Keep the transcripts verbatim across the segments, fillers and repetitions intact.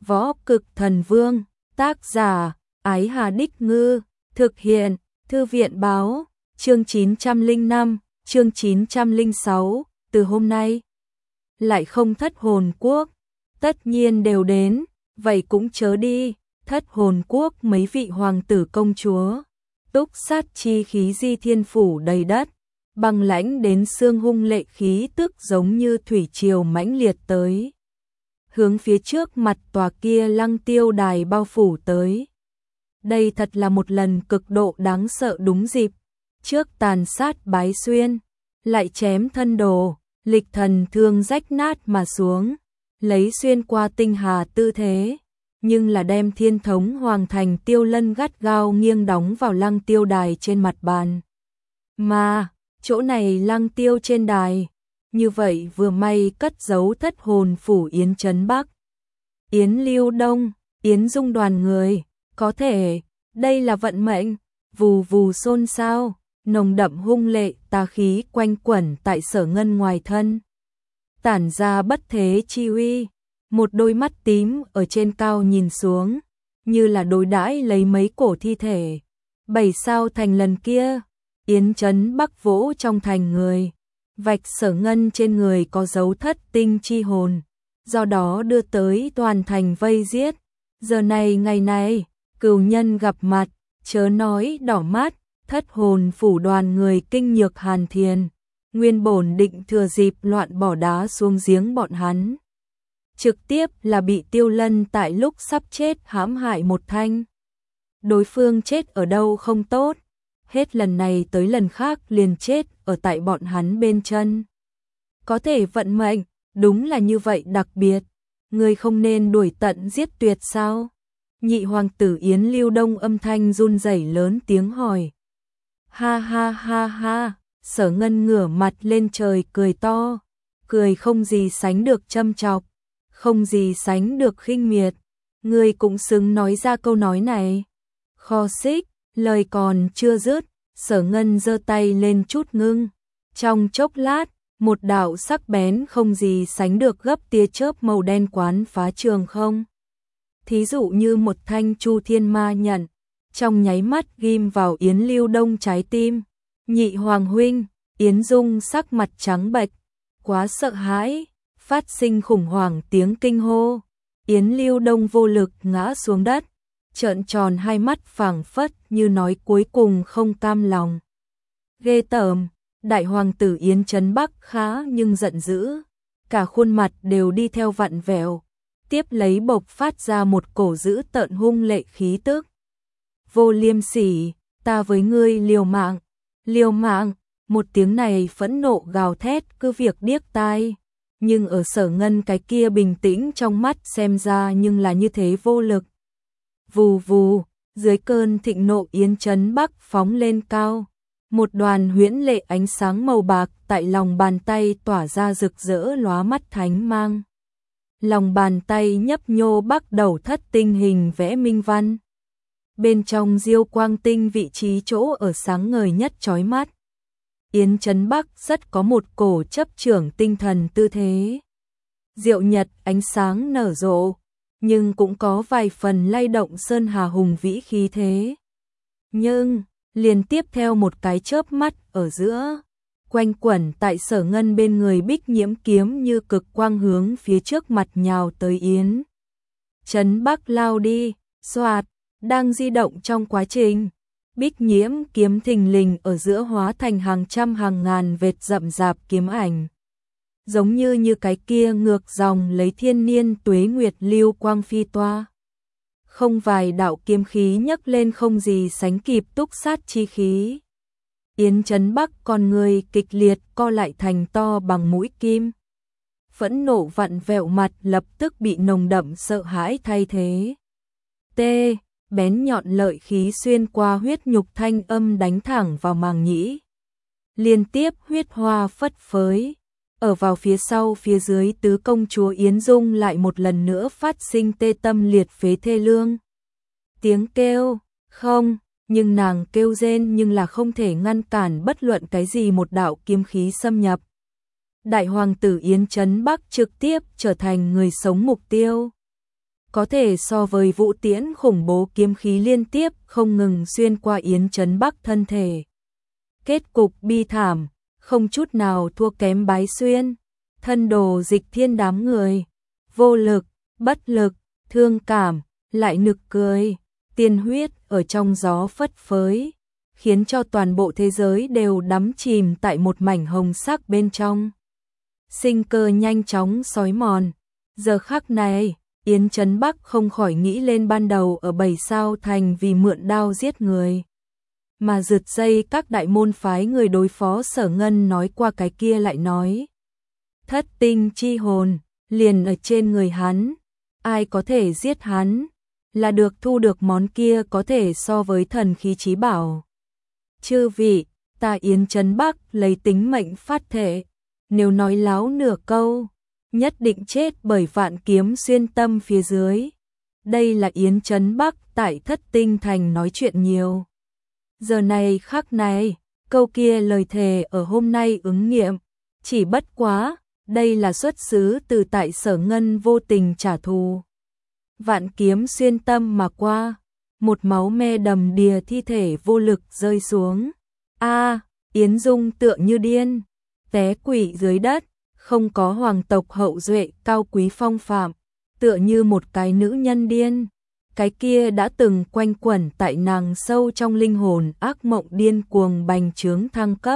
Võ Cực Thần Vương, tác giả, Ái Hà Đích Ngư, thực hiện, Thư viện Báo, chương chín trăm lẻ năm, chương chín trăm lẻ sáu, từ hôm nay, lại không thất hồn quốc, tất nhiên đều đến, vậy cũng chớ đi, thất hồn quốc mấy vị hoàng tử công chúa, túc sát chi khí di thiên phủ đầy đất, băng lãnh đến xương hung lệ khí tức giống như thủy triều mãnh liệt tới. Hướng phía trước mặt tòa kia lăng tiêu đài bao phủ tới. Đây thật là một lần cực độ đáng sợ đúng dịp. Trước tàn sát bái xuyên, lại chém thân đồ, lịch thần thương rách nát mà xuống, lấy xuyên qua tinh hà tư thế. Nhưng là đem thiên thống hoàng thành tiêu lân gắt gao nghiêng đóng vào lăng tiêu đài trên mặt bàn. Mà, chỗ này lăng tiêu trên đài. Như vậy vừa may cất giấu thất hồn phủ Yến Trấn Bắc. Yến Lưu Đông, Yến Dung đoàn người, có thể, đây là vận mệnh, vù vù xôn xao, nồng đậm hung lệ tà khí quanh quẩn tại Sở Ngân ngoài thân. Tản ra bất thế chi uy, một đôi mắt tím ở trên cao nhìn xuống, như là đối đãi lấy mấy cổ thi thể. Bảy sao thành lần kia, Yến Trấn Bắc vỗ trong thành người. Vạch Sở Ngân trên người có dấu thất tinh chi hồn, do đó đưa tới toàn thành vây giết. Giờ này ngày này, cừu nhân gặp mặt, chớ nói đỏ mắt, thất hồn phủ đoàn người kinh nhược hàn thiền, nguyên bổn định thừa dịp loạn bỏ đá xuống giếng bọn hắn. Trực tiếp là bị Tiêu Lân tại lúc sắp chết hãm hại một thanh. Đối phương chết ở đâu không tốt, hết lần này tới lần khác liền chết ở tại bọn hắn bên chân. Có thể vận mệnh, đúng là như vậy đặc biệt, người không nên đuổi tận giết tuyệt sao? Nhị hoàng tử Yến Lưu Đông âm thanh run rẩy lớn tiếng hỏi. Ha ha ha ha, Sở Ngân ngửa mặt lên trời cười to, cười không gì sánh được châm chọc, không gì sánh được khinh miệt, người cũng xứng nói ra câu nói này. Kho xích, lời còn chưa dứt, Sở Ngân giơ tay lên chút ngưng. Trong chốc lát, một đạo sắc bén không gì sánh được gấp tia chớp màu đen quán phá trường không. Thí dụ như một thanh chu thiên ma nhận, trong nháy mắt ghim vào Yến Lưu Đông trái tim. Nhị hoàng huynh, Yến Dung sắc mặt trắng bệch, quá sợ hãi, phát sinh khủng hoảng tiếng kinh hô. Yến Lưu Đông vô lực ngã xuống đất, trợn tròn hai mắt phảng phất như nói cuối cùng không cam lòng. Ghê tởm, đại hoàng tử Yến Trấn Bắc khá nhưng giận dữ, cả khuôn mặt đều đi theo vặn vẹo, tiếp lấy bộc phát ra một cổ dữ tợn hung lệ khí tức. Vô liêm sỉ, ta với ngươi liều mạng, liều mạng, một tiếng này phẫn nộ gào thét cứ việc điếc tai, nhưng ở Sở Ngân cái kia bình tĩnh trong mắt xem ra nhưng là như thế vô lực. Vù vù, dưới cơn thịnh nộ Yến Trấn Bắc phóng lên cao, một đoàn huyễn lệ ánh sáng màu bạc tại lòng bàn tay tỏa ra rực rỡ lóa mắt thánh mang. Lòng bàn tay nhấp nhô bắt đầu thất tinh hình vẽ minh văn. Bên trong diêu quang tinh vị trí chỗ ở sáng ngời nhất chói mắt. Yến Trấn Bắc rất có một cổ chấp trưởng tinh thần tư thế. Diệu nhật ánh sáng nở rộ, nhưng cũng có vài phần lay động sơn hà hùng vĩ khí thế. Nhưng, liền tiếp theo một cái chớp mắt ở giữa, quanh quẩn tại Sở Ngân bên người Bích Nhiễm kiếm như cực quang hướng phía trước mặt nhào tới Yến Trấn Bắc lao đi, xoạt, đang di động trong quá trình. Bích Nhiễm kiếm thình lình ở giữa hóa thành hàng trăm hàng ngàn vệt rậm rạp kiếm ảnh. Giống như như cái kia ngược dòng lấy thiên niên tuế nguyệt lưu quang phi toa. Không vài đạo kiếm khí nhấc lên không gì sánh kịp túc sát chi khí. Yến Trấn Bắc con người kịch liệt co lại thành to bằng mũi kim. Phẫn nộ vặn vẹo mặt lập tức bị nồng đậm sợ hãi thay thế. T. Bén nhọn lợi khí xuyên qua huyết nhục thanh âm đánh thẳng vào màng nhĩ. Liên tiếp huyết hoa phất phới. Ở vào phía sau phía dưới tứ công chúa Yến Dung lại một lần nữa phát sinh tê tâm liệt phế thê lương. Tiếng kêu, không, nhưng nàng kêu rên nhưng là không thể ngăn cản bất luận cái gì một đạo kiếm khí xâm nhập. Đại hoàng tử Yến Trấn Bắc trực tiếp trở thành người sống mục tiêu. có thể so với vũ tiễn khủng bố kiếm khí liên tiếp không ngừng xuyên qua Yến Trấn Bắc thân thể. Kết cục bi thảm, không chút nào thua kém Bái Xuyên, thân đồ Dịch Thiên đám người, vô lực, bất lực, thương cảm, lại nực cười, tiên huyết ở trong gió phất phới, khiến cho toàn bộ thế giới đều đắm chìm tại một mảnh hồng sắc bên trong. Sinh cơ nhanh chóng xói mòn, giờ khắc này, Yến Trấn Bắc không khỏi nghĩ lên ban đầu ở Bảy Sao Thành vì mượn đao giết người. Mà rượt dây các đại môn phái người đối phó Sở Ngân nói qua cái kia lại nói. Thất tinh chi hồn, liền ở trên người hắn, ai có thể giết hắn, là được thu được món kia có thể so với thần khí chí bảo. Chư vị, ta Yến Trấn Bắc lấy tính mệnh phát thệ, nếu nói láo nửa câu, nhất định chết bởi vạn kiếm xuyên tâm phía dưới. Đây là Yến Trấn Bắc tại Thất Tinh Thành nói chuyện nhiều. Giờ này khắc này, câu kia lời thề ở hôm nay ứng nghiệm, chỉ bất quá, đây là xuất xứ từ tại Sở Ngân vô tình trả thù. Vạn kiếm xuyên tâm mà qua, một máu me đầm đìa thi thể vô lực rơi xuống. A, Yến Dung tựa như điên, té quỵ dưới đất, không có hoàng tộc hậu duệ cao quý phong phạm, tựa như một cái nữ nhân điên. Cái kia đã từng quanh quẩn tại nàng sâu trong linh hồn ác mộng điên cuồng bành trướng thăng cấp.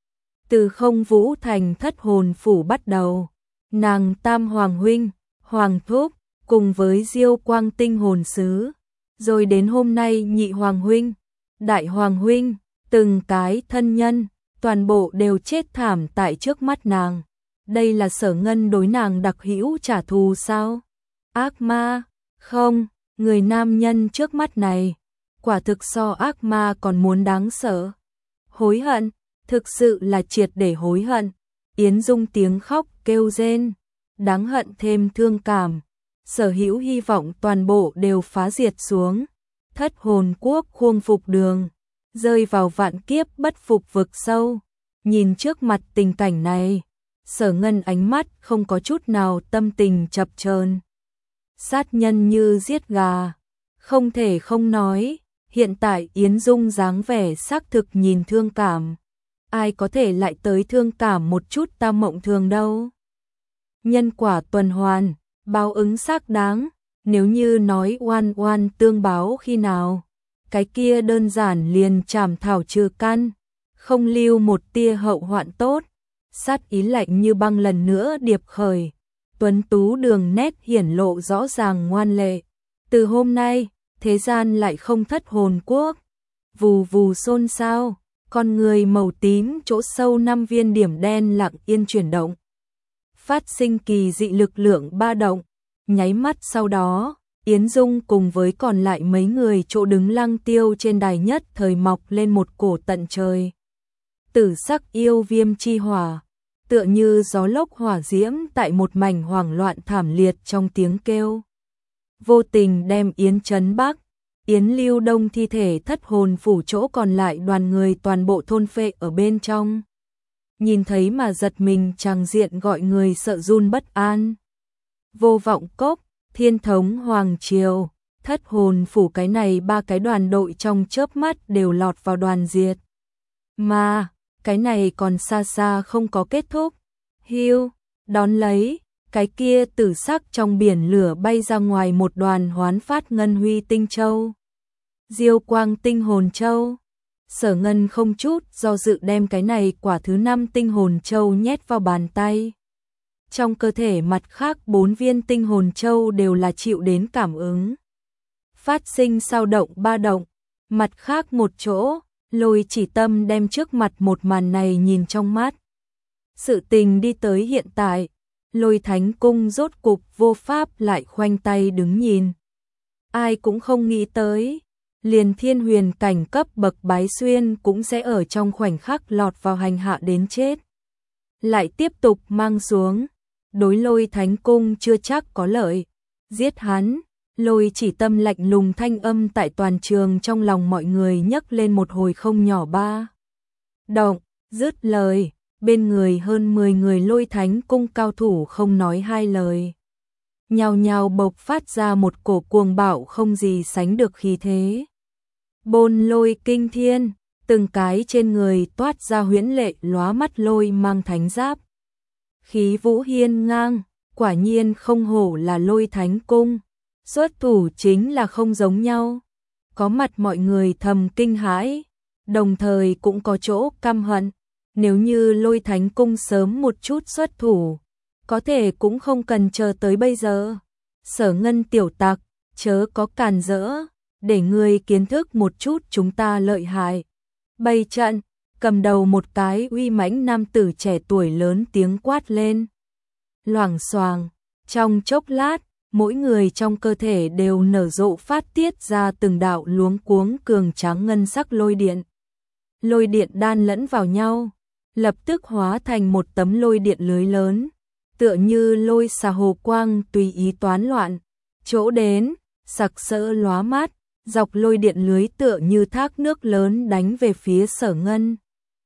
Từ Không Vũ Thành Thất Hồn Phủ bắt đầu, nàng Tam Hoàng Huynh, Hoàng Thúc, cùng với Diêu Quang Tinh Hồn Sứ, rồi đến hôm nay Nhị Hoàng Huynh, Đại Hoàng Huynh, từng cái thân nhân, toàn bộ đều chết thảm tại trước mắt nàng. Đây là Sở Ngân đối nàng đặc hữu trả thù sao? Ác ma? Không, người nam nhân trước mắt này, quả thực so ác ma còn muốn đáng sợ. Hối hận, thực sự là triệt để hối hận. Yến Dung tiếng khóc kêu rên, đáng hận thêm thương cảm, sở hữu hy vọng toàn bộ đều phá diệt xuống. Thất hồn quốc khuông phục đường, rơi vào vạn kiếp bất phục vực sâu. Nhìn trước mặt tình cảnh này, Sở Ngân ánh mắt không có chút nào tâm tình chập chờn. Sát nhân như giết gà, không thể không nói, hiện tại Yến Dung dáng vẻ xác thực nhìn thương cảm. Ai có thể lại tới thương cảm một chút ta mộng thường đâu. Nhân quả tuần hoàn, báo ứng xác đáng, nếu như nói oan oan tương báo khi nào, cái kia đơn giản liền chảm thảo trừ căn, không lưu một tia hậu hoạn tốt. Sát ý lạnh như băng lần nữa điệp khởi, tuấn tú đường nét hiển lộ rõ ràng ngoan lệ. Từ hôm nay, thế gian lại không thất hồn quốc. Vù vù xôn xao, con người màu tím chỗ sâu năm viên điểm đen lặng yên chuyển động. Phát sinh kỳ dị lực lượng ba động, nháy mắt sau đó, Yến Dung cùng với còn lại mấy người chỗ đứng lăng tiêu trên đài nhất thời mọc lên một cổ tận trời. Tử sắc yêu viêm chi hỏa, tựa như gió lốc hỏa diễm tại một mảnh hoảng loạn thảm liệt trong tiếng kêu. Vô tình đem Yến Trấn Bắc, Yến Lưu Đông thi thể thất hồn phủ chỗ còn lại đoàn người toàn bộ thôn phệ ở bên trong. Nhìn thấy mà giật mình tràng diện gọi người sợ run bất an. Vô vọng cốc, Thiên Thống Hoàng Triều, thất hồn phủ cái này ba cái đoàn đội trong chớp mắt đều lọt vào đoàn diệt. Mà, cái này còn xa xa không có kết thúc. Hiu, đón lấy, cái kia tử sắc trong biển lửa bay ra ngoài một đoàn hoán phát ngân huy tinh châu. Diêu Quang Tinh Hồn Châu. Sở Ngân không chút do dự đem cái này quả thứ năm tinh hồn châu nhét vào bàn tay. Trong cơ thể mặt khác bốn viên tinh hồn châu đều là chịu đến cảm ứng. Phát sinh sao động ba động, mặt khác một chỗ, Lôi Chỉ Tâm đem trước mặt một màn này nhìn trong mắt. Sự tình đi tới hiện tại, Lôi Thánh Cung rốt cục vô pháp lại khoanh tay đứng nhìn. Ai cũng không nghĩ tới, liền thiên huyền cảnh cấp bậc Bái Xuyên cũng sẽ ở trong khoảnh khắc lọt vào hành hạ đến chết. Lại tiếp tục mang xuống, đối Lôi Thánh Cung chưa chắc có lợi. Giết hắn, Lôi Chỉ Tâm lạnh lùng thanh âm tại toàn trường trong lòng mọi người nhấc lên một hồi không nhỏ ba. Động, dứt lời, bên người hơn mười người Lôi Thánh Cung cao thủ không nói hai lời. nhao nhao bộc phát ra một cổ cuồng bạo không gì sánh được khí thế. Bôn lôi kinh thiên, từng cái trên người toát ra huyễn lệ lóa mắt lôi mang thánh giáp. Khí vũ hiên ngang, quả nhiên không hổ là Lôi Thánh Cung, xuất thủ chính là không giống nhau. Có mặt mọi người thầm kinh hãi, đồng thời cũng có chỗ căm hận, nếu như Lôi Thánh Cung sớm một chút xuất thủ, có thể cũng không cần chờ tới bây giờ. Sở Ngân tiểu tặc, chớ có càn rỡ, để ngươi kiến thức một chút chúng ta lợi hại. Bày trận, cầm đầu một cái uy mãnh nam tử trẻ tuổi lớn tiếng quát lên. Loảng xoàng, trong chốc lát, mỗi người trong cơ thể đều nở rộ phát tiết ra từng đạo luống cuống cường tráng ngân sắc lôi điện. Lôi điện đan lẫn vào nhau, lập tức hóa thành một tấm lôi điện lưới lớn, tựa như lôi xà hồ quang tùy ý toán loạn, chỗ đến, sặc sỡ lóa mát, dọc lôi điện lưới tựa như thác nước lớn đánh về phía Sở Ngân.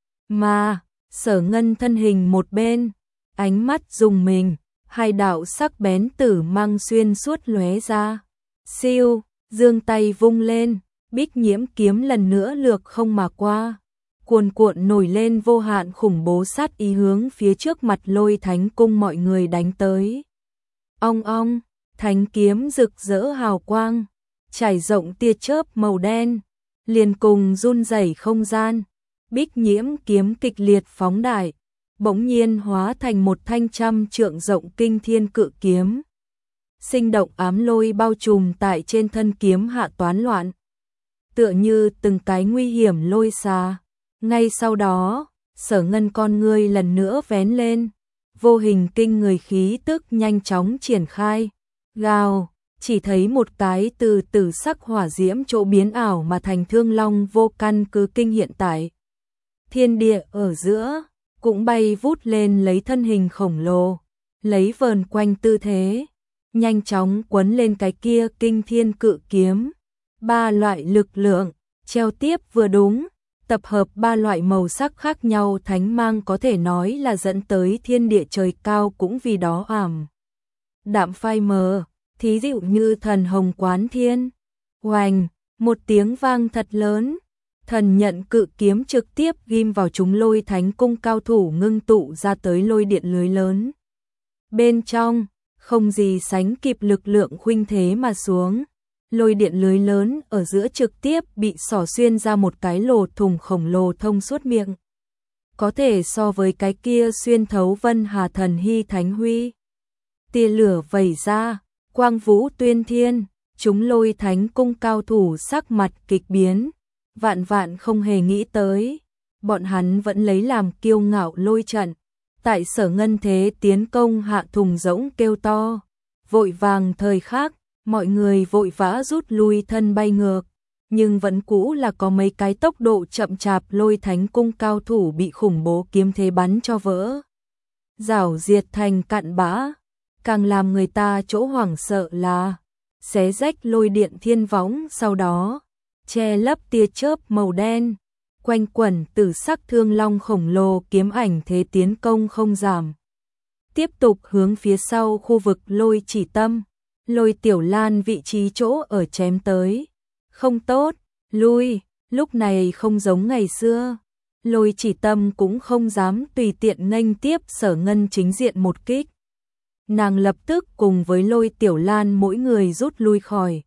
Mà, Sở Ngân thân hình một bên, ánh mắt rùng mình, hai đạo sắc bén tử mang xuyên suốt lóe ra. Siêu, giương tay vung lên, Bích Nhiễm kiếm lần nữa lược không mà qua, cuồn cuộn nổi lên vô hạn khủng bố sát ý hướng phía trước mặt Lôi Thánh Cung mọi người đánh tới. Ong ong, thánh kiếm rực rỡ hào quang, trải rộng tia chớp màu đen, liền cùng run rẩy không gian. Bích Nhiễm kiếm kịch liệt phóng đại, bỗng nhiên hóa thành một thanh trăm trượng rộng kinh thiên cự kiếm. Sinh động ám lôi bao trùm tại trên thân kiếm hạ toán loạn, tựa như từng cái nguy hiểm lôi xà. Ngay sau đó, Sở Ngân con ngươi lần nữa vén lên, vô hình kinh người khí tức nhanh chóng triển khai. Gào, chỉ thấy một cái từ tử sắc hỏa diễm chỗ biến ảo mà thành thương long vô căn cứ kinh hiện tại thiên địa ở giữa, cũng bay vút lên lấy thân hình khổng lồ, lấy vờn quanh tư thế, nhanh chóng quấn lên cái kia kinh thiên cự kiếm. Ba loại lực lượng, treo tiếp vừa đúng, tập hợp ba loại màu sắc khác nhau thánh mang có thể nói là dẫn tới thiên địa trời cao cũng vì đó ảm đạm phai mờ, thí dụ như thần hồng quán thiên. Oành, một tiếng vang thật lớn, thần nhận cự kiếm trực tiếp ghim vào chúng Lôi Thánh Cung cao thủ ngưng tụ ra tới lôi điện lưới lớn. Bên trong, không gì sánh kịp lực lượng khuynh thế mà xuống, lôi điện lưới lớn ở giữa trực tiếp bị xỏ xuyên ra một cái lỗ thủng khổng lồ thông suốt miệng. Có thể so với cái kia xuyên thấu Vân Hà Thần Hy Thánh Huy. Tia lửa vẩy ra, quang vũ tuyên thiên, chúng Lôi Thánh Cung cao thủ sắc mặt kịch biến, vạn vạn không hề nghĩ tới, bọn hắn vẫn lấy làm kiêu ngạo lôi trận, tại Sở Ngân thế tiến công hạ thùng rỗng kêu to, vội vàng thời khắc, mọi người vội vã rút lui thân bay ngược, nhưng vẫn cũ là có mấy cái tốc độ chậm chạp Lôi Thánh Cung cao thủ bị khủng bố kiếm thế bắn cho vỡ, rảo diệt thành cặn bã. Càng làm người ta chỗ hoảng sợ là xé rách lôi điện thiên võng, sau đó che lấp tia chớp màu đen, quanh quẩn tử sắc thương long khổng lồ kiếm ảnh thế tiến công không giảm, tiếp tục hướng phía sau khu vực Lôi Chỉ Tâm, Lôi Tiểu Lan vị trí chỗ ở chém tới. Không tốt, lui, lúc này không giống ngày xưa, Lôi Chỉ Tâm cũng không dám tùy tiện nghênh tiếp Sở Ngân chính diện một kích. Nàng lập tức cùng với Lôi Tiểu Lan mỗi người rút lui khỏi.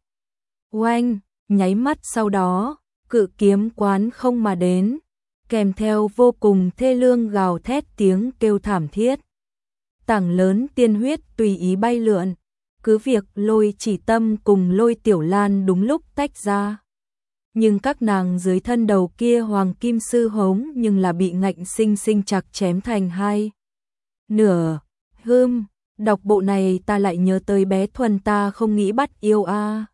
Oanh, nháy mắt sau đó, cự kiếm quán không mà đến, kèm theo vô cùng thê lương gào thét tiếng kêu thảm thiết. Tảng lớn tiên huyết tùy ý bay lượn, cứ việc Lôi Chỉ Tâm cùng Lôi Tiểu Lan đúng lúc tách ra. Nhưng các nàng dưới thân đầu kia hoàng kim sư hống nhưng là bị ngạnh sinh sinh chặt chém thành hai nửa. Hưm, đọc bộ này ta lại nhớ tới bé Thuần ta không nghĩ bắt yêu a.